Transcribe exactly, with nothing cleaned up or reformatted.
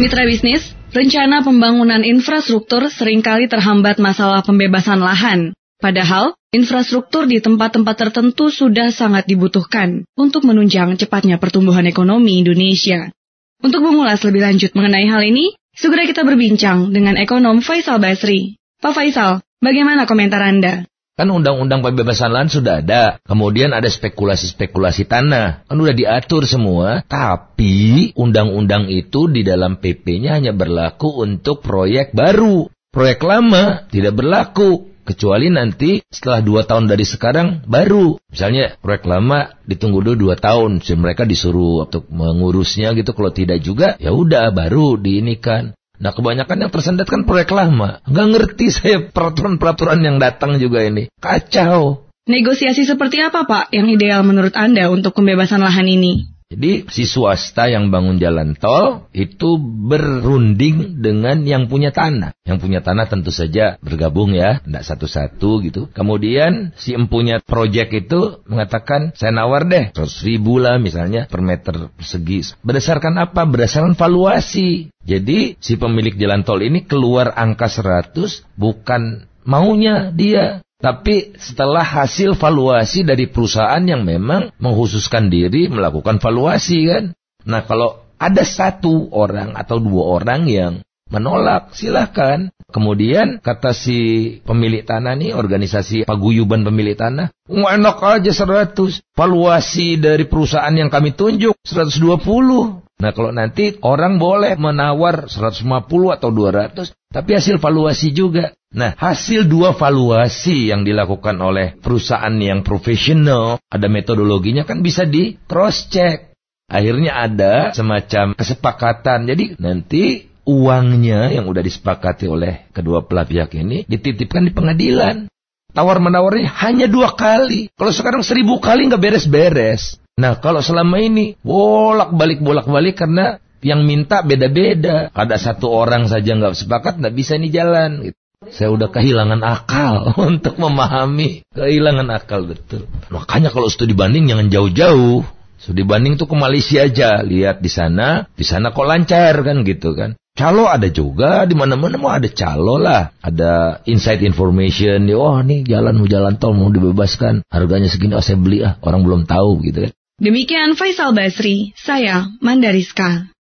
Mitra bisnis, rencana pembangunan infrastruktur seringkali terhambat masalah pembebasan lahan. Padahal, infrastruktur di tempat-tempat tertentu sudah sangat dibutuhkan untuk menunjang cepatnya pertumbuhan ekonomi Indonesia. Untuk mengulas lebih lanjut mengenai hal ini, segera kita berbincang dengan ekonom Faisal Basri. Pak Faisal, bagaimana komentar Anda? Kan undang-undang pembebasan lahan sudah ada. Kemudian ada spekulasi-spekulasi tanah. Kan udah diatur semua. Tapi undang-undang itu di dalam P P-nya hanya berlaku untuk proyek baru. Proyek lama tidak berlaku. Kecuali nanti setelah dua tahun dari sekarang baru. Misalnya proyek lama ditunggu dulu dua tahun. Jadi mereka disuruh untuk mengurusnya gitu. Kalau tidak juga ya udah baru diinikan. Nah kebanyakan yang tersendat kan proyek lama. Nggak ngerti saya peraturan-peraturan yang datang juga ini. Kacau. Negosiasi seperti apa Pak yang ideal menurut Anda untuk pembebasan lahan ini? Jadi si swasta yang bangun jalan tol itu berunding dengan yang punya tanah. Yang punya tanah tentu saja bergabung ya, tidak satu-satu gitu. Kemudian si empunya proyek itu mengatakan saya nawar deh seratus ribu lah misalnya per meter persegi. Berdasarkan apa? Berdasarkan valuasi. Jadi si pemilik jalan tol ini keluar angka seratus bukan maunya dia. Tapi setelah hasil valuasi dari perusahaan yang memang mengkhususkan diri melakukan valuasi kan. Nah kalau ada satu orang atau dua orang yang menolak silahkan. Kemudian kata si pemilik tanah nih, organisasi paguyuban pemilik tanah. Enak aja seratus. Valuasi dari perusahaan yang kami tunjuk seratus dua puluh. Nah kalau nanti orang boleh menawar seratus lima puluh atau dua ratus. Tapi hasil valuasi juga. Nah, hasil dua valuasi yang dilakukan oleh perusahaan yang profesional, ada metodologinya kan bisa di cross check. Akhirnya ada semacam kesepakatan. Jadi nanti uangnya yang udah disepakati oleh kedua belah pihak ini dititipkan di pengadilan. Tawar-menawarnya hanya dua kali. Kalau sekarang seribu kali nggak beres-beres. Nah, kalau selama ini bolak-balik bolak-balik karena yang minta beda-beda. Ada satu orang saja nggak sepakat, nggak bisa ini jalan. Gitu. Saya udah kehilangan akal untuk memahami. Kehilangan akal betul. Makanya kalau studi banding jangan jauh-jauh. Studi banding tuh ke Malaysia aja. Lihat di sana, di sana kok lancar kan gitu kan. Calo ada juga, di mana-mana mau ada calo lah. Ada inside information. Oh nih jalan mau jalan tol mau dibebaskan. Harganya segini, oh saya beli ah. Orang belum tahu gitu kan. Demikian Faisal Basri, saya Mandariska.